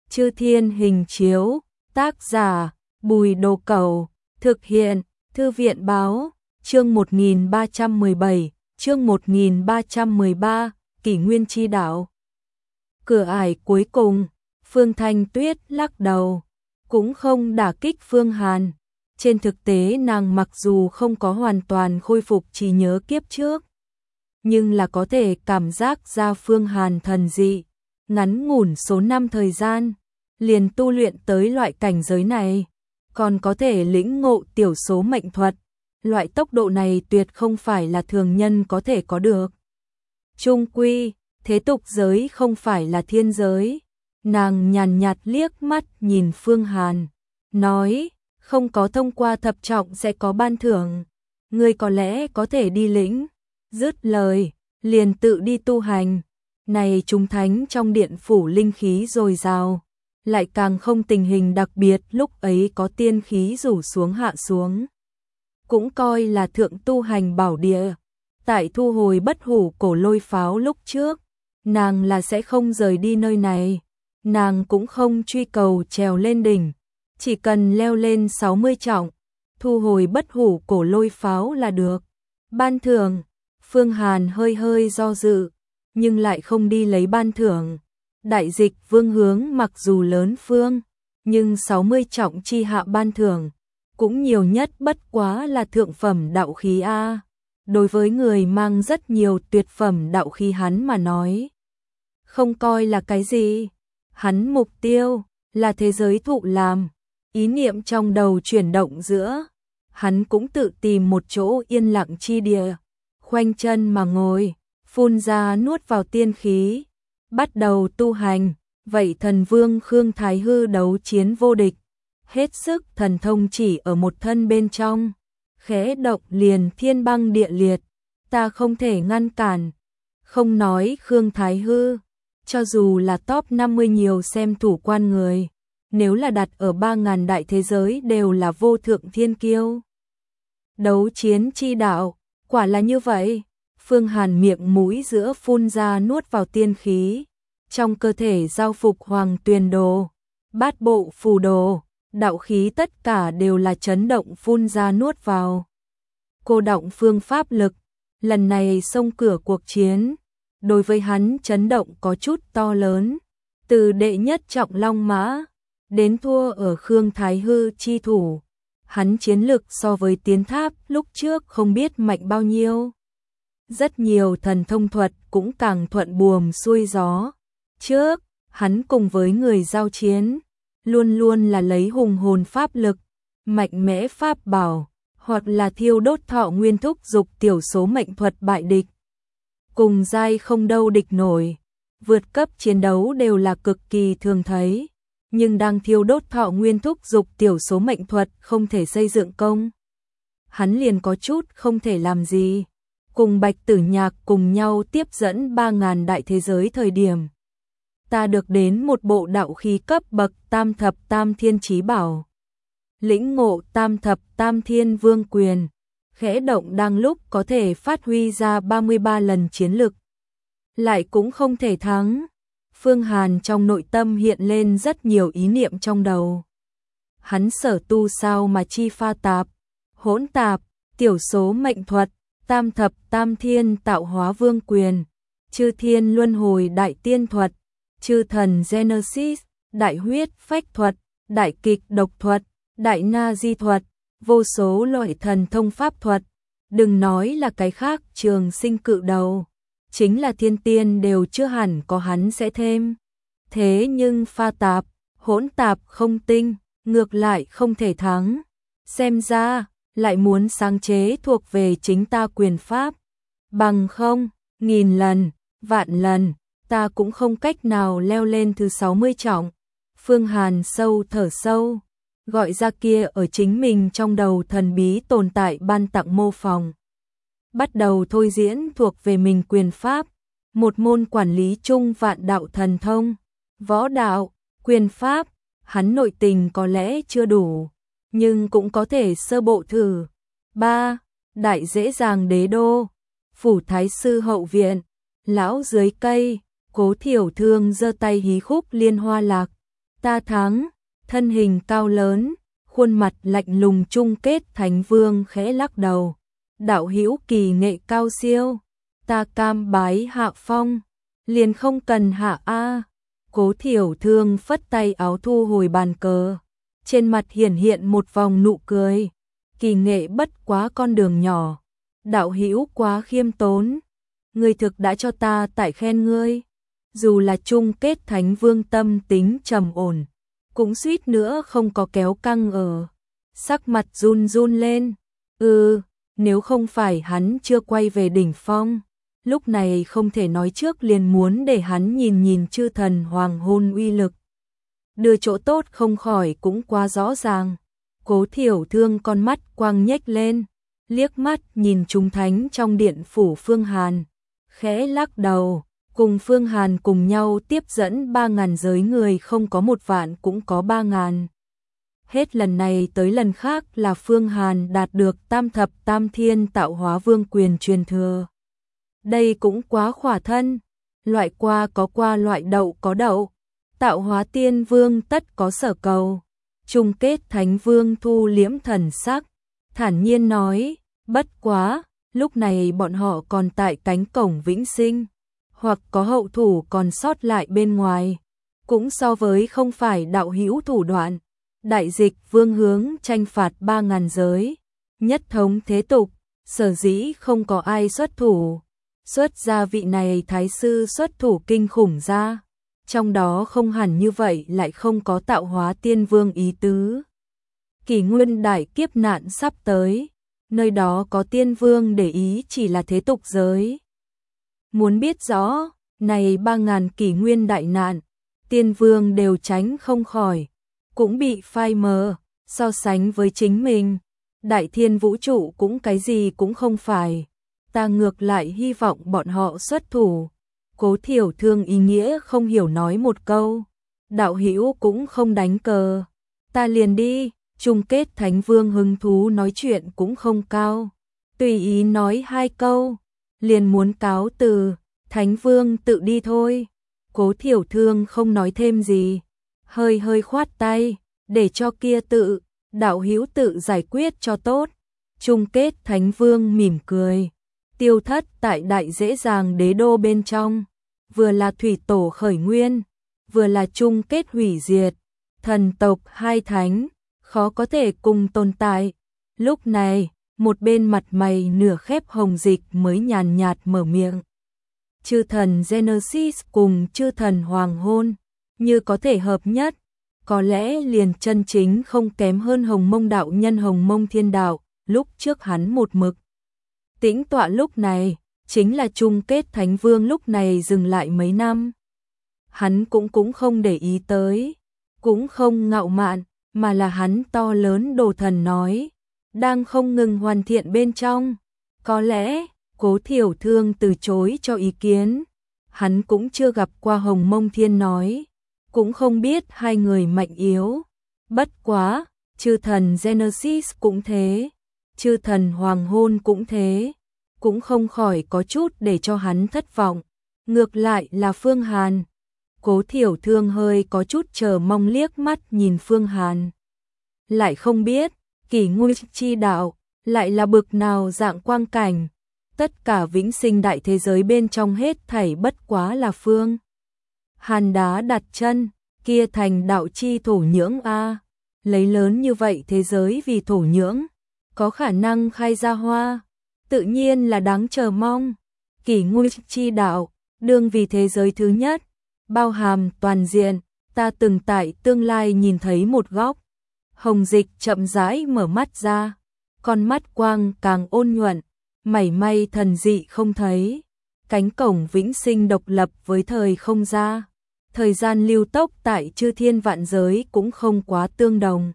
Chư Thiên Hình Chiếu, tác giả Bùi Đồ Cẩu, thực hiện Thư viện Báo, chương 1317, chương 1313, Kỷ Nguyên Chi Đạo. Cửa ải cuối cùng, Phương Thanh Tuyết lắc đầu, cũng không đả kích Phương Hàn. Trên thực tế nàng mặc dù không có hoàn toàn khôi phục trí nhớ kiếp trước, nhưng là có thể cảm giác ra Phương Hàn thần dị, ngắn ngủn số năm thời gian, liền tu luyện tới loại cảnh giới này, còn có thể lĩnh ngộ tiểu số mệnh thuật. Loại tốc độ này tuyệt không phải là thường nhân có thể có được. Chung quy, thế tục giới không phải là thiên giới. Nàng nhàn nhạt liếc mắt nhìn Phương Hàn, nói, không có thông qua thập trọng sẽ có ban thưởng, ngươi có lẽ có thể đi lĩnh. Dứt lời, liền tự đi tu hành. Này chúng thánh trong điện phủ linh khí dồi dào, lại càng không tình hình đặc biệt lúc ấy có tiên khí rủ xuống hạ xuống. Cũng coi là thượng tu hành bảo địa. Tại thu hồi bất hủ cổ lôi pháo lúc trước, nàng là sẽ không rời đi nơi này. Nàng cũng không truy cầu trèo lên đỉnh, chỉ cần leo lên 60 trọng, thu hồi bất hủ cổ lôi pháo là được. Ban thưởng, Phương Hàn hơi hơi do dự, nhưng lại không đi lấy ban thưởng. Đại dịch vương hướng mặc dù lớn phương, nhưng 60 trọng chi hạ ban thưởng, cũng nhiều nhất bất quá là thượng phẩm đạo khí A. Đối với người mang rất nhiều tuyệt phẩm đạo khí hắn mà nói, không coi là cái gì. Hắn mục tiêu là thế giới thụ làm. Ý niệm trong đầu chuyển động giữa, hắn cũng tự tìm một chỗ yên lặng chi địa, khoanh chân mà ngồi, phun ra nuốt vào tiên khí, bắt đầu tu hành. Vậy thần vương Khương Thái Hư đấu chiến vô địch, hết sức thần thông chỉ ở một thân bên trong, khẽ động liền thiên băng địa liệt, ta không thể ngăn cản. Không nói Khương Thái Hư, cho dù là top 50 nhiều xem thủ quan người, nếu là đặt ở 3.000 đại thế giới đều là vô thượng thiên kiêu. Đấu chiến chi đạo, quả là như vậy. Phương Hàn miệng mũi giữa phun ra nuốt vào tiên khí, trong cơ thể giao phục hoàng tuyền đồ, bát bộ phù đồ, đạo khí tất cả đều là chấn động phun ra nuốt vào. Cô động phương pháp lực, lần này xông cửa cuộc chiến, đối với hắn chấn động có chút to lớn, từ đệ nhất trọng long mã đến thua ở Khương Thái Hư chi thủ, hắn chiến lực so với tiến tháp lúc trước không biết mạnh bao nhiêu. Rất nhiều thần thông thuật cũng càng thuận buồm xuôi gió. Trước, hắn cùng với người giao chiến, luôn luôn là lấy hùng hồn pháp lực, mạnh mẽ pháp bảo, hoặc là thiêu đốt thọ nguyên thúc dục tiểu số mệnh thuật bại địch. Cùng giai không đâu địch nổi, vượt cấp chiến đấu đều là cực kỳ thường thấy, nhưng đang thiêu đốt thọ nguyên thúc dục tiểu số mệnh thuật không thể xây dựng công. Hắn liền có chút không thể làm gì. Cùng Bạch Tử Nhạc cùng nhau tiếp dẫn 3.000 đại thế giới thời điểm, ta được đến một bộ đạo khí cấp bậc tam thập tam thiên chí bảo. Lĩnh ngộ tam thập tam thiên vương quyền, khẽ động đang lúc có thể phát huy ra 33 lần chiến lực. Lại cũng không thể thắng. Phương Hàn trong nội tâm hiện lên rất nhiều ý niệm trong đầu. Hắn sở tu sao mà chi pha tạp, hỗn tạp, tiểu số mệnh thuật, tam thập tam thiên tạo hóa vương quyền, chư thiên luân hồi đại tiên thuật, chư thần Genesis, đại huyết phách thuật, đại kịch độc thuật, đại na di thuật, vô số loại thần thông pháp thuật. Đừng nói là cái khác, trường sinh cự đầu, chính là thiên tiên đều chưa hẳn có hắn sẽ thêm. Thế nhưng pha tạp, hỗn tạp không tinh, ngược lại không thể thắng. Xem ra, lại muốn sáng chế thuộc về chính ta quyền pháp. Bằng không, 1000 lần, vạn lần, ta cũng không cách nào leo lên thứ 60 trọng. Phương Hàn sâu thở sâu, gọi ra kia ở chính mình trong đầu thần bí tồn tại ban tặng mô phỏng. Bắt đầu thôi diễn thuộc về mình quyền pháp, một môn quản lý chung vạn đạo thần thông, võ đạo, quyền pháp, hắn nội tình có lẽ chưa đủ, nhưng cũng có thể sơ bộ thử. 3. Đại dễ dàng đế đô, phủ thái sư hậu viện, lão dưới cây, Cố Thiểu Thương giơ tay hí khúc liên hoa lạc, Ta thắng, thân hình cao lớn, khuôn mặt lạnh lùng chung kết Thánh Vương khẽ lắc đầu. Đạo hữu kỳ nghệ cao siêu, ta cam bái hạ phong, liền không cần hạ a. Cố Thiểu Thương phất tay áo thu hồi bàn cờ, trên mặt hiển hiện một vòng nụ cười. Kỳ nghệ bất quá con đường nhỏ, đạo hữu quá khiêm tốn, ngươi thực đã cho ta tại khen ngươi. Dù là chung kết Thánh Vương tâm tính trầm ổn, cũng suýt nữa không có kéo căng ở. Sắc mặt run run lên, nếu không phải hắn chưa quay về đỉnh phong, lúc này không thể nói trước liền muốn để hắn nhìn nhìn chư thần hoàng hôn uy lực. Đưa chỗ tốt không khỏi cũng quá rõ ràng. Cố Thiểu Thương con mắt quang nhếch lên, liếc mắt nhìn chúng thánh trong điện phủ Phương Hàn, khẽ lắc đầu, cùng Phương Hàn cùng nhau tiếp dẫn 3.000 giới người, không có 1 vạn cũng có 3.000. Hết lần này tới lần khác là Phương Hàn đạt được tam thập tam thiên tạo hóa vương quyền truyền thừa. Đây cũng quá khỏa thân, loại qua có qua, loại đậu có đậu, tạo hóa tiên vương tất có sở cầu. Chung kết Thánh Vương thu liễm thần sắc, thản nhiên nói, bất quá, lúc này bọn họ còn tại cánh cổng vĩnh sinh, hoặc có hậu thủ còn sót lại bên ngoài, cũng so với không phải đạo hữu thủ đoạn. Đại dịch vương hướng tranh phạt 3.000 giới, nhất thống thế tục, sở dĩ không có ai xuất thủ. Xuất ra vị này thái sư xuất thủ kinh khủng ra, trong đó không hẳn như vậy lại không có tạo hóa tiên vương ý tứ. Kỷ nguyên đại kiếp nạn sắp tới, nơi đó có tiên vương để ý chỉ là thế tục giới. Muốn biết rõ, này 3.000 kỷ nguyên đại nạn, tiên vương đều tránh không khỏi, cũng bị phai mờ, so sánh với chính mình. Đại thiên vũ trụ cũng cái gì cũng không phải, ta ngược lại hy vọng bọn họ xuất thủ. Cố Thiểu Thương ý nghĩa không hiểu nói một câu, đạo hữu cũng không đánh cờ, ta liền đi. Chung kết Thánh Vương hứng thú nói chuyện cũng không cao, tùy ý nói 2 câu, liền muốn cáo từ. Thánh Vương tự đi thôi. Cố Thiểu Thương không nói thêm gì, hơi hơi khoát tay, để cho kia tự, đạo hữu tự giải quyết cho tốt. Chung kết Thánh Vương mỉm cười, tiêu thất tại đại dễ dàng đế đô bên trong, vừa là thủy tổ khởi nguyên, vừa là chung kết hủy diệt, thần tộc 2 thánh, khó có thể cùng tồn tại. Lúc này, một bên mặt mày nửa khép hồng dịch mới nhàn nhạt mở miệng. Chư thần Genesis cùng chư thần Hoàng Hôn, như có thể hợp nhất, có lẽ liền chân chính không kém hơn Hồng Mông đạo nhân Hồng Mông Thiên Đạo, lúc trước hắn một mực. Tĩnh tọa lúc này, chính là chung kết Thánh Vương lúc này dừng lại mấy năm. Hắn cũng không để ý tới, cũng không ngạo mạn, mà là hắn to lớn đồ thần nói, đang không ngừng hoàn thiện bên trong. Có lẽ, Cố Thiểu Thương từ chối cho ý kiến, hắn cũng chưa gặp qua Hồng Mông Thiên nói, cũng không biết 2 người mạnh yếu. Bất quá, chư thần Genesis cũng thế, chư thần Hoàng Hôn cũng thế, cũng không khỏi có chút để cho hắn thất vọng. Ngược lại là Phương Hàn. Cố Thiểu Thương hơi có chút chờ mong liếc mắt nhìn Phương Hàn. Lại không biết, kỷ nguyên chi đạo, lại là bực nào dạng quang cảnh. Tất cả vĩnh sinh đại thế giới bên trong hết thảy bất quá là Phương Hàn đá đặt chân, kia thành đạo chi thổ nhưỡng a. Lấy lớn như vậy thế giới vì thổ nhưỡng, có khả năng khai ra hoa, tự nhiên là đáng chờ mong. Kỷ nguyên chi đạo, đương vì thế giới thứ nhất, bao hàm toàn diện, ta từng tại tương lai nhìn thấy một góc. Hồng dịch chậm rãi mở mắt ra, con mắt quang càng ôn nhuận, mảy may thần dị không thấy. Cánh cổng vĩnh sinh độc lập với thời không ra, thời gian lưu tốc tại chư thiên vạn giới cũng không quá tương đồng.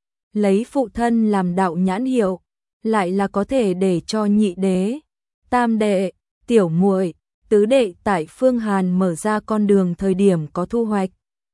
Lấy phụ thân làm đạo nhãn hiệu, lại là có thể để cho nhị đế, tam đệ, tiểu muội, tứ đệ tại Phương Hàn mở ra con đường thời điểm có thu hoạch.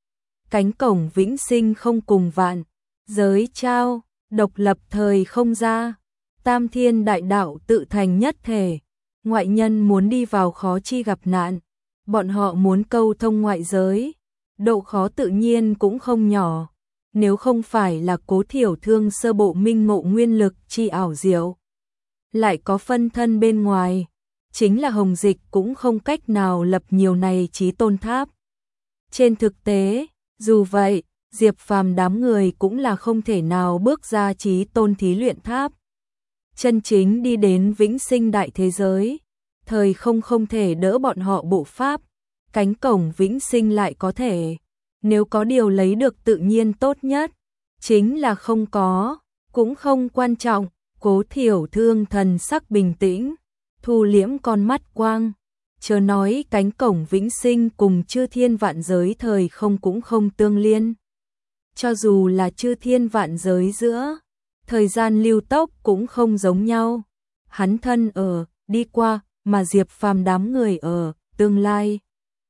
Cánh cổng vĩnh sinh không cùng vạn giới trao, độc lập thời không ra, tam thiên đại đạo tự thành nhất thể. Ngoại nhân muốn đi vào khó chi gặp nạn, bọn họ muốn câu thông ngoại giới, độ khó tự nhiên cũng không nhỏ. Nếu không phải là Cố Thiểu Thương sơ bộ minh ngộ nguyên lực chi ảo diệu, lại có phân thân bên ngoài, chính là Hồng Dịch cũng không cách nào lập nhiều này chí tôn tháp. Trên thực tế, dù vậy, Diệp Phàm đám người cũng là không thể nào bước ra chí tôn thí luyện tháp. Chân chính đi đến vĩnh sinh đại thế giới, thời không thể đỡ bọn họ bộ pháp, cánh cổng vĩnh sinh lại có thể. Nếu có điều lấy được tự nhiên tốt nhất, chính là không có, cũng không quan trọng. Cố Thiểu Thương thần sắc bình tĩnh, thu liễm con mắt quang, chớ nói cánh cổng vĩnh sinh cùng chư thiên vạn giới thời không cũng không tương liên. Cho dù là chư thiên vạn giới giữa, thời gian lưu tốc cũng không giống nhau. Hắn thân ở, đi qua, mà Diệp Phàm đám người ở, tương lai.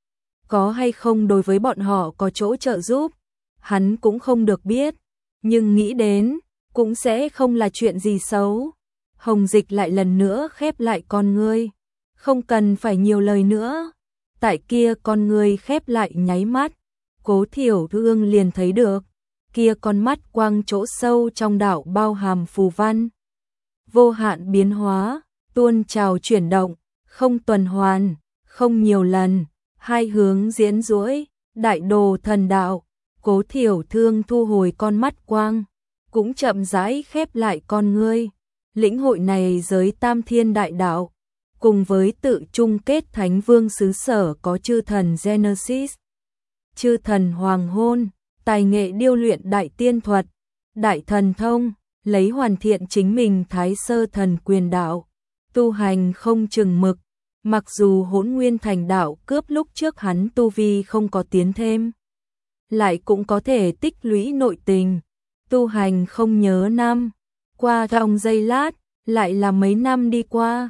Có hay không đối với bọn họ có chỗ trợ giúp, hắn cũng không được biết, nhưng nghĩ đến, cũng sẽ không là chuyện gì xấu. Hồng Dịch lại lần nữa khép lại con ngươi, không cần phải nhiều lời nữa. Tại kia con ngươi khép lại nháy mắt, Cố Thiểu Thương liền thấy được, kia con mắt quang chỗ sâu trong đạo bao hàm phù văn. Vô hạn biến hóa, tuôn trào chuyển động, không tuần hoàn, không nhiều lần, hai hướng diễn duỗi, đại đồ thần đạo. Cố Thiểu Thương thu hồi con mắt quang, cũng chậm rãi khép lại con ngươi. Lĩnh hội này giới tam thiên đại đạo, cùng với tự chung kết thánh vương xứ sở có chư thần Genesis, chư thần hoàng hôn, tài nghệ điêu luyện đại tiên thuật, đại thần thông, lấy hoàn thiện chính mình thái sơ thần quyền đạo, tu hành không chừng mực. Mặc dù Hỗn Nguyên thành đạo cướp lúc trước hắn tu vi không có tiến thêm, lại cũng có thể tích lũy nội tình, tu hành không nhớ năm. Qua trong giây lát, lại là mấy năm đi qua.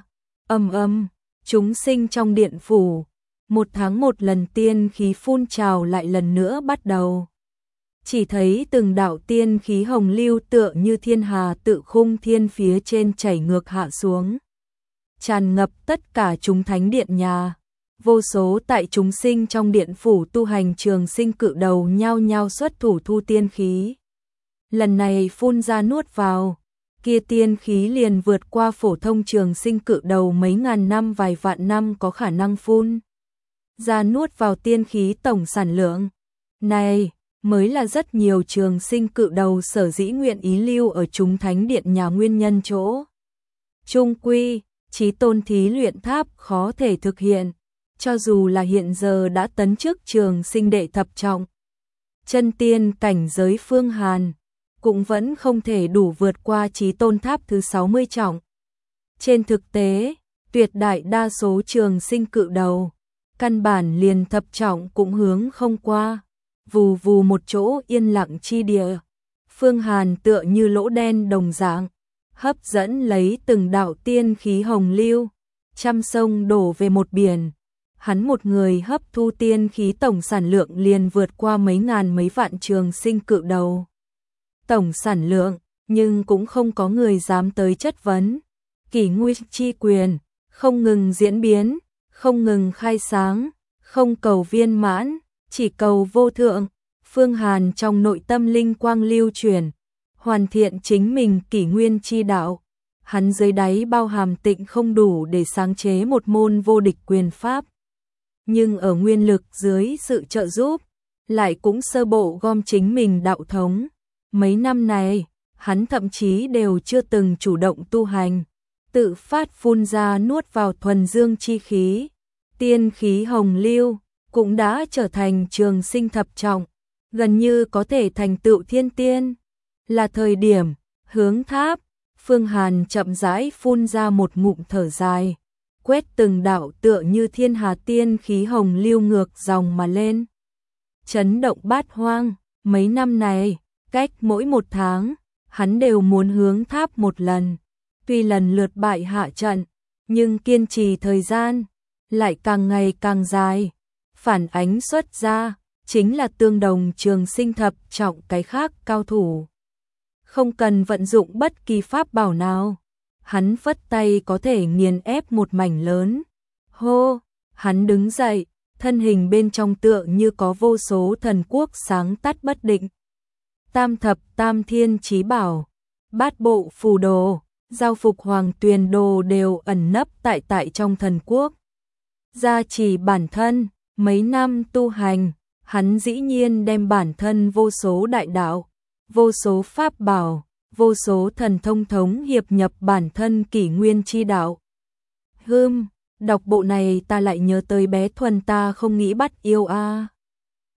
Chúng sinh trong điện phủ, 1 tháng 1 lần tiên khí phun trào lại lần nữa bắt đầu. Chỉ thấy từng đạo tiên khí hồng lưu tựa như thiên hà tự khung thiên phía trên chảy ngược hạ xuống, tràn ngập tất cả chúng thánh điện nhà. Vô số tại chúng sinh trong điện phủ tu hành trường sinh cự đầu nhao nhao xuất thủ thu tiên khí. Lần này phun ra nuốt vào, kia tiên khí liền vượt qua phổ thông trường sinh cự đầu mấy ngàn năm vài vạn năm có khả năng phun ra nuốt vào tiên khí tổng sản lượng. Này mới là rất nhiều trường sinh cự đầu sở dĩ nguyện ý lưu ở chúng thánh điện nhà nguyên nhân chỗ. Trung quy, chí tôn thí luyện tháp khó thể thực hiện, cho dù là hiện giờ đã tấn chức trường sinh đệ thập trọng, chân tiên cảnh giới Phương Hàn, cũng vẫn không thể đủ vượt qua chí tôn tháp thứ 60 trọng. Trên thực tế, tuyệt đại đa số trường sinh cự đầu, căn bản liền thập trọng cũng hướng không qua. Vù vù một chỗ yên lặng chi địa, Phương Hàn tựa như lỗ đen đồng dạng, hấp dẫn lấy từng đạo tiên khí hồng lưu, trăm sông đổ về một biển. Hắn một người hấp thu tiên khí tổng sản lượng liền vượt qua mấy ngàn mấy vạn trường sinh cự đầu. Tổng sản lượng, nhưng cũng không có người dám tới chất vấn. Kỷ nguyên chi quyền, không ngừng diễn biến, không ngừng khai sáng, không cầu viên mãn, chỉ cầu vô thượng. Phương Hàn trong nội tâm linh quang lưu truyền, hoàn thiện chính mình kỷ nguyên chi đạo. Hắn dưới đáy bao hàm tịnh không đủ để sáng chế một môn vô địch quyền pháp. Nhưng ở nguyên lực dưới sự trợ giúp, lại cũng sơ bộ gom chính mình đạo thống. Mấy năm này, hắn thậm chí đều chưa từng chủ động tu hành, tự phát phun ra nuốt vào thuần dương chi khí. Tiên khí hồng lưu cũng đã trở thành trường sinh thập trọng, gần như có thể thành tựu thiên tiên. Là thời điểm hướng tháp, Phương Hàn chậm rãi phun ra một ngụm thở dài, quét từng đạo tựa như thiên hà tiên khí hồng lưu ngược dòng mà lên, chấn động bát hoang. Mấy năm này, cách mỗi 1 tháng, hắn đều muốn hướng tháp một lần. Tuy lần lượt bại hạ trận, nhưng kiên trì thời gian lại càng ngày càng dài. Phản ánh xuất ra chính là tương đồng trường sinh thập trọng cái khác cao thủ. Không cần vận dụng bất kỳ pháp bảo nào, hắn phất tay có thể nghiền ép một mảnh lớn. Hô, hắn đứng dậy, thân hình bên trong tựa như có vô số thần quốc sáng tắt bất định. Tam thập tam thiên chí bảo, bát bộ phù đồ, giao phục hoàng tuyền đồ đều ẩn nấp tại trong thần quốc. Gia trì bản thân, mấy năm tu hành, hắn dĩ nhiên đem bản thân vô số đại đạo, vô số pháp bảo, vô số thần thông thống hiệp nhập bản thân kỷ nguyên chi đạo. Đọc bộ này ta lại nhớ tới bé Thuần ta không nghĩ bắt yêu a.